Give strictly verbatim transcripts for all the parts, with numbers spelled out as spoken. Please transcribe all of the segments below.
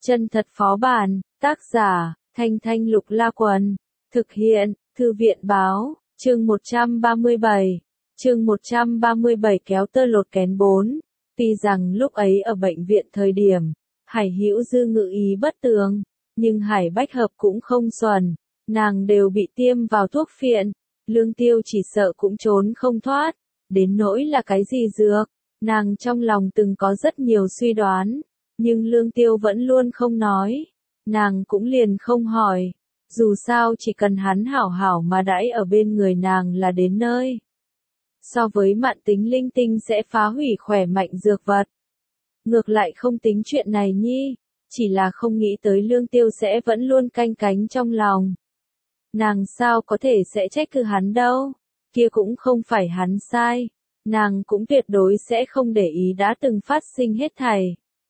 Chân thật phó bản, tác giả, Thanh Thanh Lục La Quần, thực hiện, Thư viện báo, chương một trăm ba mươi bảy, chương một trăm ba mươi bảy kéo tơ lột kén bốn. Tuy rằng lúc ấy ở bệnh viện thời điểm, Hải Hữu Dư ngự ý bất tường, nhưng Hải Bách Hợp cũng không xuẩn, nàng đều bị tiêm vào thuốc phiện, Lương Tiêu chỉ sợ cũng trốn không thoát, đến nỗi là cái gì dược, nàng trong lòng từng có rất nhiều suy đoán. Nhưng Lương Tiêu vẫn luôn không nói, nàng cũng liền không hỏi, dù sao chỉ cần hắn hảo hảo mà đãi ở bên người nàng là đến nơi. So với mạn tính linh tinh sẽ phá hủy khỏe mạnh dược vật. Ngược lại không tính chuyện này nhi, chỉ là không nghĩ tới Lương Tiêu sẽ vẫn luôn canh cánh trong lòng. Nàng sao có thể sẽ trách cứ hắn đâu, kia cũng không phải hắn sai, nàng cũng tuyệt đối sẽ không để ý đã từng phát sinh hết thảy.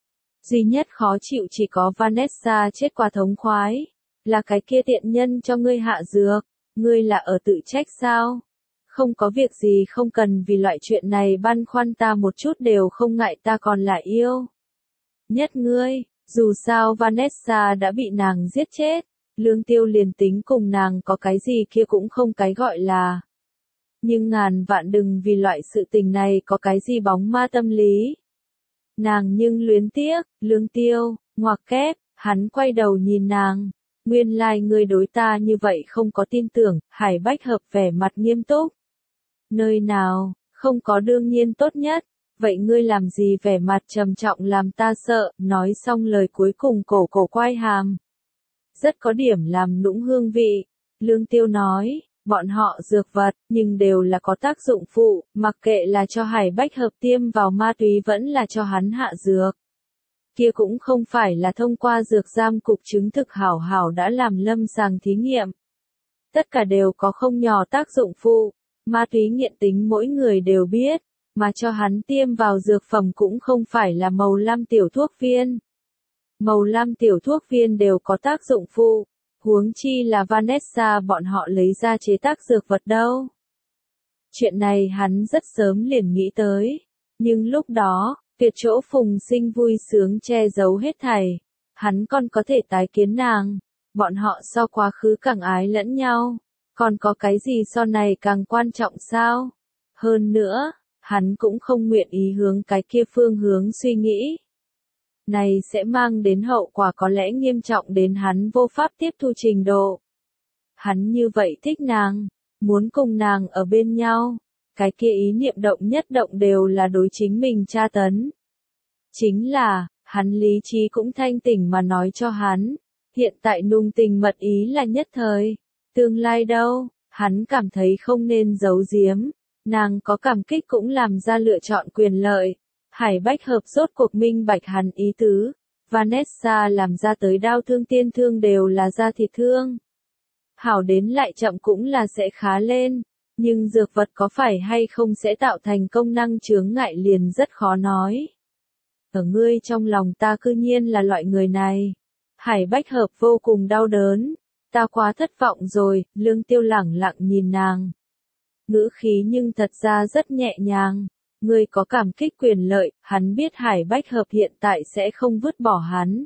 Duy nhất khó chịu chỉ có Vanessa chết quá thống khoái, là cái kia tiện nhân cho ngươi hạ dược, ngươi là ở tự trách sao? Không có việc gì không cần vì loại chuyện này băn khoăn, ta một chút đều không ngại, ta còn là yêu. Nhất ngươi, dù sao Vanessa đã bị nàng giết chết, Lương Tiêu liền tính cùng nàng có cái gì kia cũng không cái gọi là. Nhưng ngàn vạn đừng vì loại sự tình này có cái gì bóng ma tâm lý. Nàng nhưng luyến tiếc, Lương Tiêu, ngoặc kép, hắn quay đầu nhìn nàng, nguyên lai like ngươi đối ta như vậy không có tin tưởng, Hải Bách Hợp vẻ mặt nghiêm túc. Nơi nào, không có đương nhiên tốt nhất, vậy ngươi làm gì vẻ mặt trầm trọng làm ta sợ, nói xong lời cuối cùng cổ cổ quay hàm. Rất có điểm làm nũng hương vị, Lương Tiêu nói. Bọn họ dược vật, nhưng đều là có tác dụng phụ, mặc kệ là cho Hải Bách Hợp tiêm vào ma túy vẫn là cho hắn hạ dược. Kia cũng không phải là thông qua dược giam cục chứng thực hảo hảo đã làm lâm sàng thí nghiệm. Tất cả đều có không nhỏ tác dụng phụ, ma túy nghiện tính mỗi người đều biết, mà cho hắn tiêm vào dược phẩm cũng không phải là màu lam tiểu thuốc viên. Màu lam tiểu thuốc viên đều có tác dụng phụ. Huống chi là Vanessa bọn họ lấy ra chế tác dược vật đâu. Chuyện này hắn rất sớm liền nghĩ tới, nhưng lúc đó, tuyệt chỗ Phùng Sinh vui sướng che giấu hết thảy, hắn còn có thể tái kiến nàng, bọn họ so quá khứ càng ái lẫn nhau, còn có cái gì so này càng quan trọng sao? Hơn nữa, hắn cũng không nguyện ý hướng cái kia phương hướng suy nghĩ. Này sẽ mang đến hậu quả có lẽ nghiêm trọng đến hắn vô pháp tiếp thu trình độ. Hắn như vậy thích nàng, muốn cùng nàng ở bên nhau, cái kia ý niệm động nhất động đều là đối chính mình tra tấn. Chính là, hắn lý trí cũng thanh tỉnh mà nói cho hắn, hiện tại nung tình mật ý là nhất thời, tương lai đâu, hắn cảm thấy không nên giấu giếm, nàng có cảm kích cũng làm ra lựa chọn quyền lợi. Hải Bách Hợp rốt cuộc minh bạch hắn ý tứ, Vanessa làm ra tới đau thương tiên thương đều là da thịt thương. Hảo đến lại chậm cũng là sẽ khá lên, nhưng dược vật có phải hay không sẽ tạo thành công năng chướng ngại liền rất khó nói. Ở ngươi trong lòng ta cư nhiên là loại người này. Hải Bách Hợp vô cùng đau đớn, ta quá thất vọng rồi, Lương Tiêu lẳng lặng nhìn nàng. Ngữ khí nhưng thật ra rất nhẹ nhàng. Ngươi có cảm kích quyền lợi, hắn biết Hải Bách Hợp hiện tại sẽ không vứt bỏ hắn.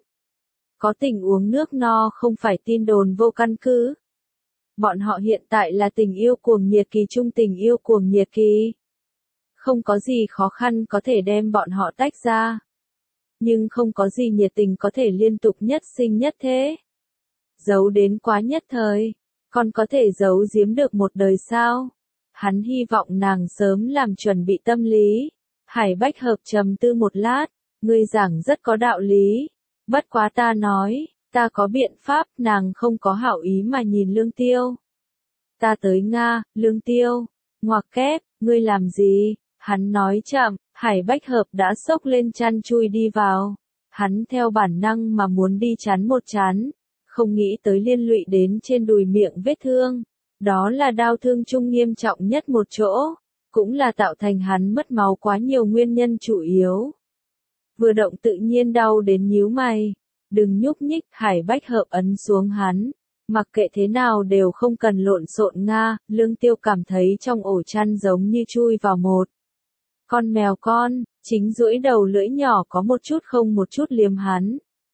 Có tình uống nước no không phải tin đồn vô căn cứ. Bọn họ hiện tại là tình yêu cuồng nhiệt kỳ chung tình yêu cuồng nhiệt kỳ. Không có gì khó khăn có thể đem bọn họ tách ra. Nhưng không có gì nhiệt tình có thể liên tục nhất sinh nhất thế. Giấu đến quá nhất thời, còn có thể giấu giếm được một đời sao? Hắn hy vọng nàng sớm làm chuẩn bị tâm lý. Hải Bách Hợp trầm tư một lát, ngươi giảng rất có đạo lý. Bất quá ta nói, ta có biện pháp, nàng không có hảo ý mà nhìn Lương Tiêu. Ta tới Nga, Lương Tiêu, ngoặc kép, ngươi làm gì? Hắn nói chậm, Hải Bách Hợp đã xốc lên chăn chui đi vào. Hắn theo bản năng mà muốn đi chắn một chán, không nghĩ tới liên lụy đến trên đùi miệng vết thương. Đó là đau thương chung nghiêm trọng nhất một chỗ, cũng là tạo thành hắn mất máu quá nhiều nguyên nhân chủ yếu. Vừa động tự nhiên đau đến nhíu mày, đừng nhúc nhích, Hải Bách Hợp ấn xuống hắn, mặc kệ thế nào đều không cần lộn xộn Nga, Lương Tiêu cảm thấy trong ổ chăn giống như chui vào một con mèo con, chính duỗi đầu lưỡi nhỏ có một chút không một chút liếm hắn.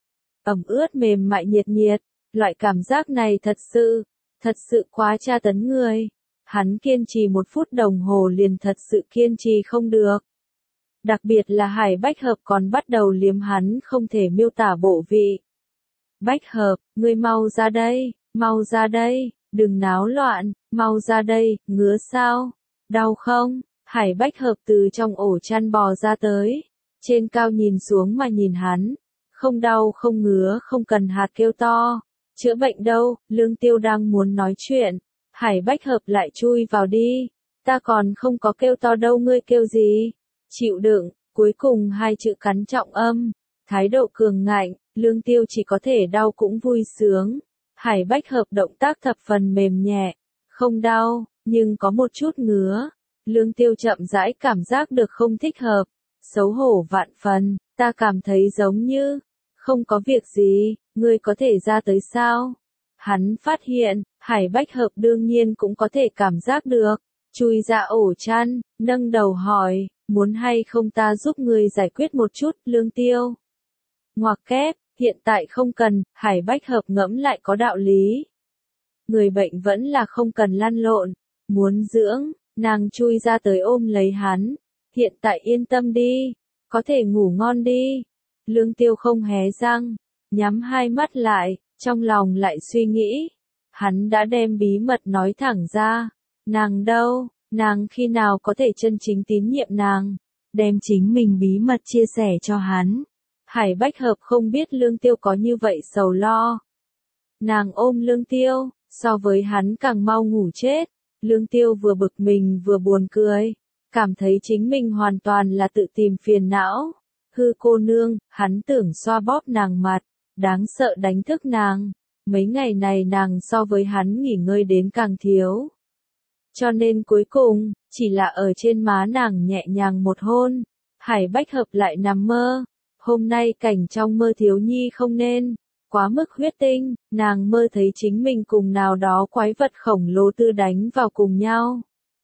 ẩm ướt mềm mại nhiệt nhiệt, loại cảm giác này thật sự, thật sự quá tra tấn người. Hắn kiên trì một phút đồng hồ liền thật sự kiên trì không được. Đặc biệt là Hải Bách Hợp còn bắt đầu liếm hắn không thể miêu tả bộ vị. Bách Hợp, ngươi mau ra đây, mau ra đây, đừng náo loạn, mau ra đây, ngứa sao? Đau không? Hải Bách Hợp từ trong ổ chăn bò ra tới, trên cao nhìn xuống mà nhìn hắn. Không đau không ngứa không cần hạt kêu to, chữa bệnh đâu, Lương Tiêu đang muốn nói chuyện. Hải Bách Hợp lại chui vào đi, ta còn không có kêu to đâu ngươi kêu gì? Chịu đựng, cuối cùng hai chữ cắn trọng âm, thái độ cường ngạnh, Lương Tiêu chỉ có thể đau cũng vui sướng. Hải Bách Hợp động tác thập phần mềm nhẹ, không đau, nhưng có một chút ngứa. Lương Tiêu chậm rãi cảm giác được không thích hợp, xấu hổ vạn phần, ta cảm thấy giống như, không có việc gì, ngươi có thể ra tới sao? Hắn phát hiện, Hải Bách Hợp đương nhiên cũng có thể cảm giác được, chui ra ổ chăn, nâng đầu hỏi, muốn hay không ta giúp ngươi giải quyết một chút, Lương Tiêu. Ngoặc kép, hiện tại không cần, Hải Bách Hợp ngẫm lại có đạo lý. Người bệnh vẫn là không cần lăn lộn, muốn dưỡng, nàng chui ra tới ôm lấy hắn, hiện tại yên tâm đi, có thể ngủ ngon đi. Lương Tiêu không hé răng, nhắm hai mắt lại, trong lòng lại suy nghĩ. Hắn đã đem bí mật nói thẳng ra. Nàng đâu, nàng khi nào có thể chân chính tín nhiệm nàng, đem chính mình bí mật chia sẻ cho hắn. Hải Bách Hợp không biết Lương Tiêu có như vậy sầu lo. Nàng ôm Lương Tiêu, so với hắn càng mau ngủ chết. Lương Tiêu vừa bực mình vừa buồn cười, cảm thấy chính mình hoàn toàn là tự tìm phiền não. Hư cô nương, hắn tưởng xoa bóp nàng mặt, đáng sợ đánh thức nàng. Mấy ngày này nàng so với hắn nghỉ ngơi đến càng thiếu. Cho nên cuối cùng, chỉ là ở trên má nàng nhẹ nhàng một hôn. Hải Bách Hợp lại nằm mơ. Hôm nay cảnh trong mơ thiếu nhi không nên quá mức huyết tinh, nàng mơ thấy chính mình cùng nào đó quái vật khổng lồ tư đánh vào cùng nhau.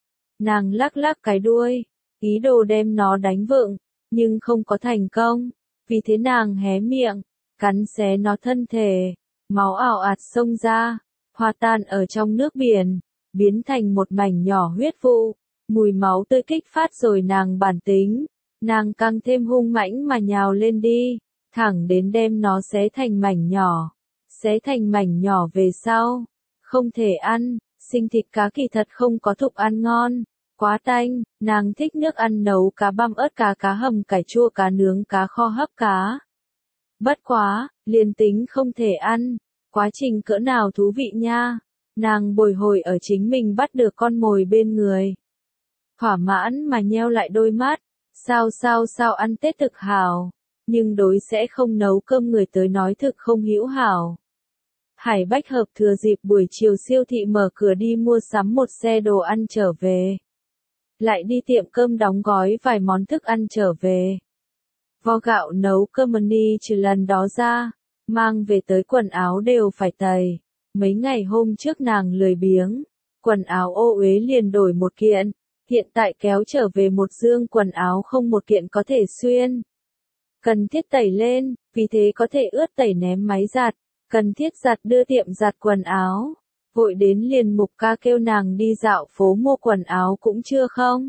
Nàng lắc lắc cái đuôi, ý đồ đem nó đánh vựng, nhưng không có thành công, vì thế nàng hé miệng, cắn xé nó thân thể, máu ào ạt xông ra, hòa tan ở trong nước biển, biến thành một mảnh nhỏ huyết vụ, mùi máu tươi kích phát rồi nàng bản tính, nàng càng thêm hung mãnh mà nhào lên đi, thẳng đến đem nó xé thành mảnh nhỏ, xé thành mảnh nhỏ về sau, không thể ăn, sinh thịt cá kỳ thật không có thục ăn ngon, quá tanh, nàng thích nước ăn nấu cá băm ớt cá cá hầm cải chua cá nướng cá kho hấp cá. Bất quá, liền tính không thể ăn, quá trình cỡ nào thú vị nha, nàng bồi hồi ở chính mình bắt được con mồi bên người. Thỏa mãn mà nheo lại đôi mắt, sao sao sao ăn Tết thực hảo, nhưng đối sẽ không nấu cơm người tới nói thực không hữu hảo. Hải Bách Hợp thừa dịp buổi chiều siêu thị mở cửa đi mua sắm một xe đồ ăn trở về. Lại đi tiệm cơm đóng gói vài món thức ăn trở về. Vo gạo nấu cơm mani trừ lần đó ra, mang về tới quần áo đều phải tẩy. Mấy ngày hôm trước nàng lười biếng, quần áo ô uế liền đổi một kiện, hiện tại kéo trở về một dương quần áo không một kiện có thể xuyên. Cần thiết tẩy lên, vì thế có thể ướt tẩy ném máy giặt, cần thiết giặt đưa tiệm giặt quần áo. Vội đến liền Mục ca kêu nàng đi dạo phố mua quần áo cũng chưa không.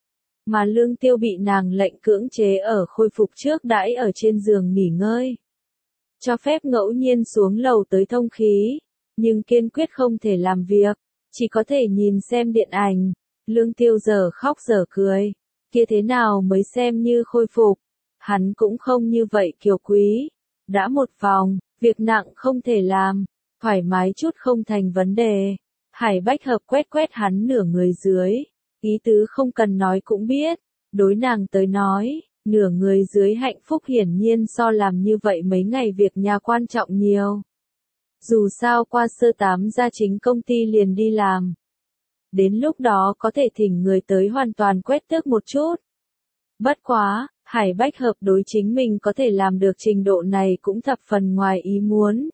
Mà Lương Tiêu bị nàng lệnh cưỡng chế ở khôi phục trước đãi ở trên giường nghỉ ngơi. Cho phép ngẫu nhiên xuống lầu tới thông khí, nhưng kiên quyết không thể làm việc, chỉ có thể nhìn xem điện ảnh. Lương Tiêu giờ khóc giờ cười, kia thế nào mới xem như khôi phục. Hắn cũng không như vậy kiều quý. Đã một vòng, việc nặng không thể làm, thoải mái chút không thành vấn đề. Hải Bách Hợp quét quét hắn nửa người dưới, ý tứ không cần nói cũng biết, đối nàng tới nói, nửa người dưới hạnh phúc hiển nhiên so làm như vậy mấy ngày việc nhà quan trọng nhiều. Dù sao qua sơ tám ra chính công ty liền đi làm. Đến lúc đó có thể thỉnh người tới hoàn toàn quét tước một chút. Bất quá, Hải Bách Hợp đối chính mình có thể làm được trình độ này cũng thập phần ngoài ý muốn.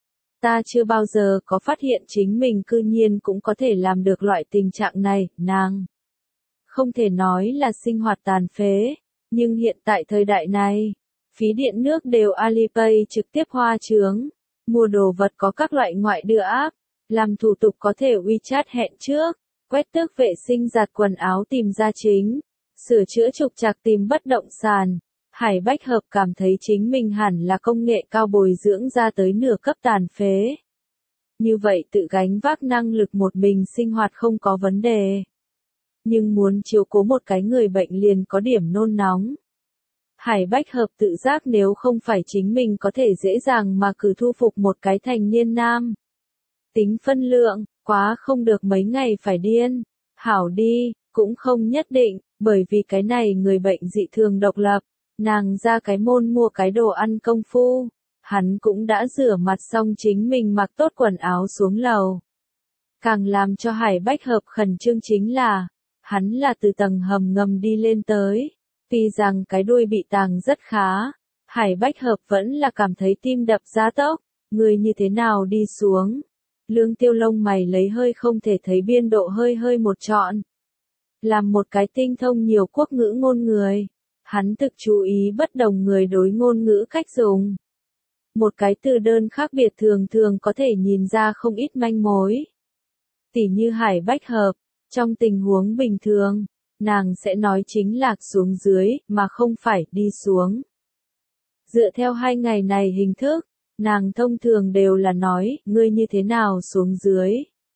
Ta chưa bao giờ có phát hiện chính mình cư nhiên cũng có thể làm được loại tình trạng này, nàng. Không thể nói là sinh hoạt tàn phế, nhưng hiện tại thời đại này, phí điện nước đều Alipay trực tiếp hoa chướng, mua đồ vật có các loại ngoại đưa app, làm thủ tục có thể WeChat hẹn trước, quét tước vệ sinh giặt quần áo tìm gia chính, sửa chữa trục trặc tìm bất động sản. Hải Bách Hợp cảm thấy chính mình hẳn là công nghệ cao bồi dưỡng ra tới nửa cấp tàn phế. Như vậy tự gánh vác năng lực một mình sinh hoạt không có vấn đề. Nhưng muốn chiếu cố một cái người bệnh liền có điểm nôn nóng. Hải Bách Hợp tự giác nếu không phải chính mình có thể dễ dàng mà cứ thu phục một cái thành niên nam. Tính phân lượng, quá không được mấy ngày phải điên. Hảo đi, cũng không nhất định, bởi vì cái này người bệnh dị thường độc lập. Nàng ra cái môn mua cái đồ ăn công phu. Hắn cũng đã rửa mặt xong chính mình mặc tốt quần áo xuống lầu. Càng làm cho Hải Bách Hợp khẩn trương chính là, hắn là từ tầng hầm ngầm đi lên tới. Tuy rằng cái đuôi bị tàng rất khá, Hải Bách Hợp vẫn là cảm thấy tim đập ra tốc, người như thế nào đi xuống. Lương Tiêu lông mày lấy hơi không thể thấy biên độ hơi hơi một trọn. Làm một cái tinh thông nhiều quốc ngữ ngôn người, hắn thực chú ý bất đồng người đối ngôn ngữ cách dùng. Một cái từ đơn khác biệt thường thường có thể nhìn ra không ít manh mối. Tỉ như Hải Bách Hợp, trong tình huống bình thường, nàng sẽ nói chính lạc xuống dưới, mà không phải đi xuống. Dựa theo hai ngày này hình thức, nàng thông thường đều là nói, ngươi như thế nào xuống dưới.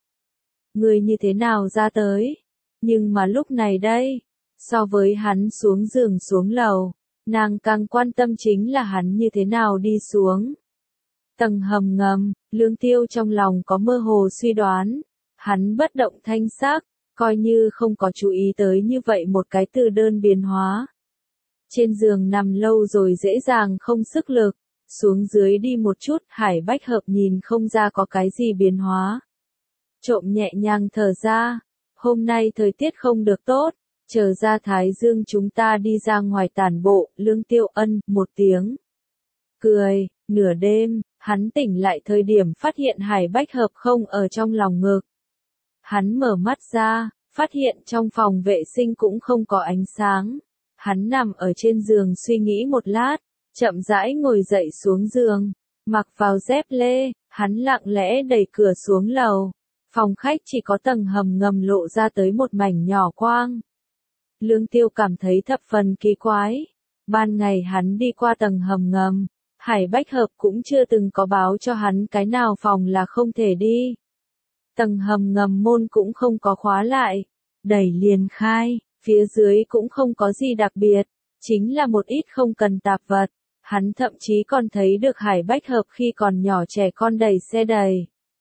Ngươi như thế nào ra tới. Nhưng mà lúc này đây, so với hắn xuống giường xuống lầu, nàng càng quan tâm chính là hắn như thế nào đi xuống. Tầng hầm ngầm, Lương Tiêu trong lòng có mơ hồ suy đoán. Hắn bất động thanh sắc, coi như không có chú ý tới như vậy một cái từ đơn biến hóa. Trên giường nằm lâu rồi dễ dàng không sức lực, xuống dưới đi một chút, Hải Bách Hợp nhìn không ra có cái gì biến hóa. Trộm nhẹ nhàng thở ra, hôm nay thời tiết không được tốt, chờ ra Thái Dương chúng ta đi ra ngoài tản bộ, Lương Tiêu ân, một tiếng. Cười, nửa đêm, hắn tỉnh lại thời điểm phát hiện Hải Bách Hợp không ở trong lòng ngực. Hắn mở mắt ra, phát hiện trong phòng vệ sinh cũng không có ánh sáng. Hắn nằm ở trên giường suy nghĩ một lát, chậm rãi ngồi dậy xuống giường, mặc vào dép lê, hắn lặng lẽ đẩy cửa xuống lầu. Phòng khách chỉ có tầng hầm ngầm lộ ra tới một mảnh nhỏ quang. Lương Tiêu cảm thấy thập phần kỳ quái. Ban ngày hắn đi qua tầng hầm ngầm, Hải Bách Hợp cũng chưa từng có báo cho hắn cái nào phòng là không thể đi. Tầng hầm ngầm môn cũng không có khóa lại, đẩy liền khai, phía dưới cũng không có gì đặc biệt, chính là một ít không cần tạp vật. Hắn thậm chí còn thấy được Hải Bách Hợp khi còn nhỏ trẻ con đẩy xe đẩy.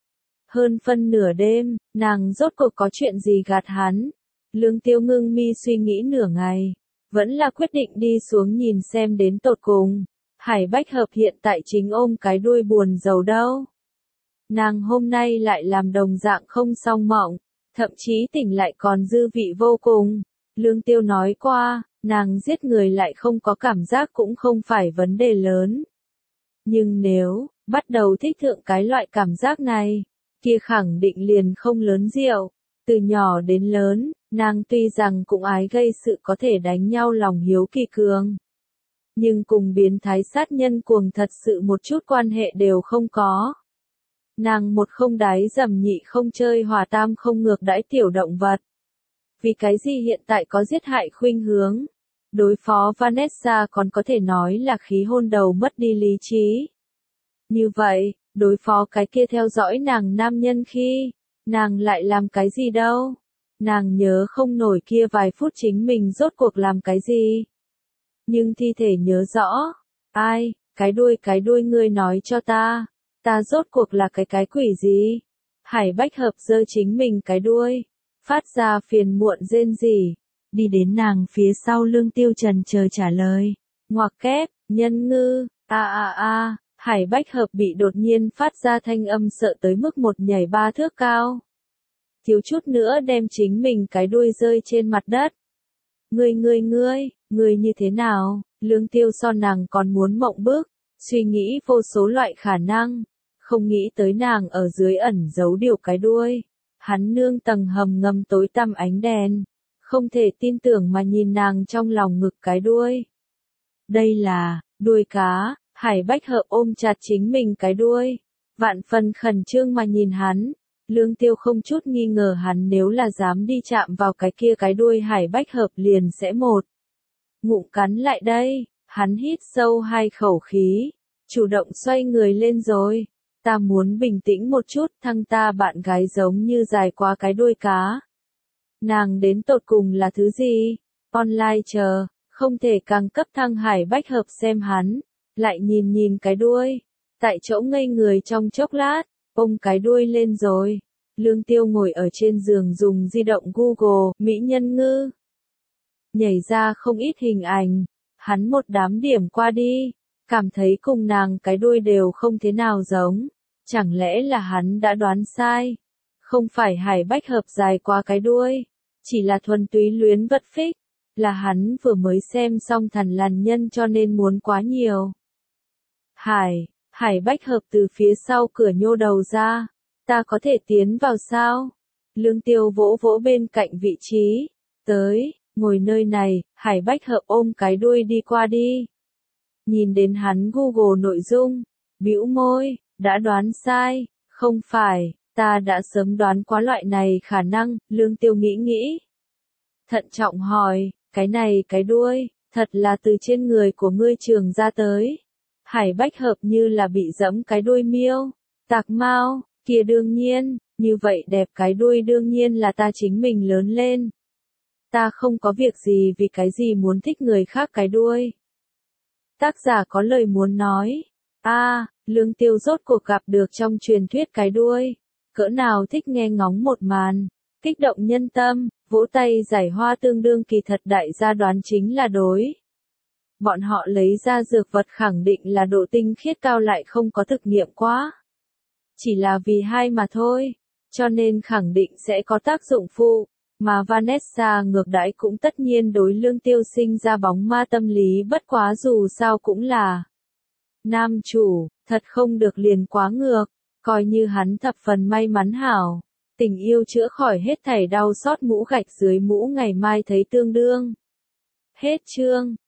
Hơn phân nửa đêm, nàng rốt cuộc có chuyện gì gạt hắn. Lương Tiêu ngưng mi suy nghĩ nửa ngày, vẫn là quyết định đi xuống nhìn xem đến tột cùng. Hải Bách Hợp hiện tại chính ôm cái đuôi buồn rầu đâu. Nàng hôm nay lại làm đồng dạng không song mộng, thậm chí tỉnh lại còn dư vị vô cùng. Lương Tiêu nói qua, nàng giết người lại không có cảm giác cũng không phải vấn đề lớn. Nhưng nếu, bắt đầu thích thượng cái loại cảm giác này, kia khẳng định liền không lớn diệu. Từ nhỏ đến lớn, nàng tuy rằng cũng ái gây sự có thể đánh nhau lòng hiếu kỳ cường. Nhưng cùng biến thái sát nhân cuồng thật sự một chút quan hệ đều không có. Nàng một không đái dầm nhị không chơi hòa tam không ngược đãi tiểu động vật. Vì cái gì hiện tại có giết hại khuynh hướng. Đối phó Vanessa còn có thể nói là khí hôn đầu mất đi lý trí. Như vậy, đối phó cái kia theo dõi nàng nam nhân khi, nàng lại làm cái gì đâu. Nàng nhớ không nổi kia vài phút chính mình rốt cuộc làm cái gì. Nhưng thi thể nhớ rõ. Ai, cái đuôi cái đuôi ngươi nói cho ta. Ta rốt cuộc là cái cái quỷ gì? Hải Bách Hợp giơ chính mình cái đuôi, phát ra phiền muộn rên rỉ, đi đến nàng phía sau Lương Tiêu trần chờ trả lời. Ngoặc kép, nhân ngư, a a a, Hải Bách Hợp bị đột nhiên phát ra thanh âm sợ tới mức một nhảy ba thước cao. Thiếu chút nữa đem chính mình cái đuôi rơi trên mặt đất. Ngươi ngươi ngươi, ngươi như thế nào? Lương Tiêu so nàng còn muốn mộng bức, suy nghĩ vô số loại khả năng. Không nghĩ tới nàng ở dưới ẩn giấu điều cái đuôi. Hắn nương tầng hầm ngầm tối tăm ánh đèn. Không thể tin tưởng mà nhìn nàng trong lòng ngực cái đuôi. Đây là, đuôi cá, Hải Bách Hợp ôm chặt chính mình cái đuôi. Vạn phần khẩn trương mà nhìn hắn. Lương Tiêu không chút nghi ngờ hắn nếu là dám đi chạm vào cái kia cái đuôi Hải Bách Hợp liền sẽ một ngụm cắn lại đây. Hắn hít sâu hai khẩu khí, chủ động xoay người lên rồi. Ta muốn bình tĩnh một chút, thăng ta bạn gái giống như dài quá cái đuôi cá. Nàng đến tột cùng là thứ gì? Online chờ, không thể càng cấp thăng Hải Bách Hợp xem hắn, lại nhìn nhìn cái đuôi. Tại chỗ ngây người trong chốc lát, ôm cái đuôi lên rồi. Lương Tiêu ngồi ở trên giường dùng di động Google, mỹ nhân ngư. Nhảy ra không ít hình ảnh, hắn một đám điểm qua đi, cảm thấy cùng nàng cái đuôi đều không thế nào giống. Chẳng lẽ là hắn đã đoán sai? Không phải Hải Bách Hợp dài qua cái đuôi, chỉ là thuần túy luyến vật phích, là hắn vừa mới xem xong Thần Lằn Nhân cho nên muốn quá nhiều. Hải, Hải Bách Hợp từ phía sau cửa nhô đầu ra, ta có thể tiến vào sao? Lương Tiêu vỗ vỗ bên cạnh vị trí, tới, ngồi nơi này. Hải Bách Hợp ôm cái đuôi đi qua đi. Nhìn đến hắn Google nội dung, bĩu môi, đã đoán sai, không phải, ta đã sớm đoán quá loại này khả năng. Lương Tiêu nghĩ nghĩ, thận trọng hỏi, cái này cái đuôi, thật là từ trên người của ngươi trường ra tới. Hải Bách Hợp như là bị dẫm cái đuôi miêu, tạc mao, kia đương nhiên, như vậy đẹp cái đuôi đương nhiên là ta chính mình lớn lên. Ta không có việc gì vì cái gì muốn thích người khác cái đuôi. Tác giả có lời muốn nói. A, à, Lương Tiêu rốt cuộc gặp được trong truyền thuyết cái đuôi. Cỡ nào thích nghe ngóng một màn, kích động nhân tâm, vỗ tay giải hoa tương đương kỳ thật đại gia đoán chính là đối. Bọn họ lấy ra dược vật khẳng định là độ tinh khiết cao lại không có thực nghiệm quá. Chỉ là vì hai mà thôi, cho nên khẳng định sẽ có tác dụng phụ. Mà Vanessa ngược đãi cũng tất nhiên đối Lương Tiêu sinh ra bóng ma tâm lý, bất quá dù sao cũng là nam chủ, thật không được liền quá ngược, coi như hắn thập phần may mắn hảo. Tình yêu chữa khỏi hết thảy đau xót, mũ gạch dưới mũ ngày mai thấy tương đương. Hết chương.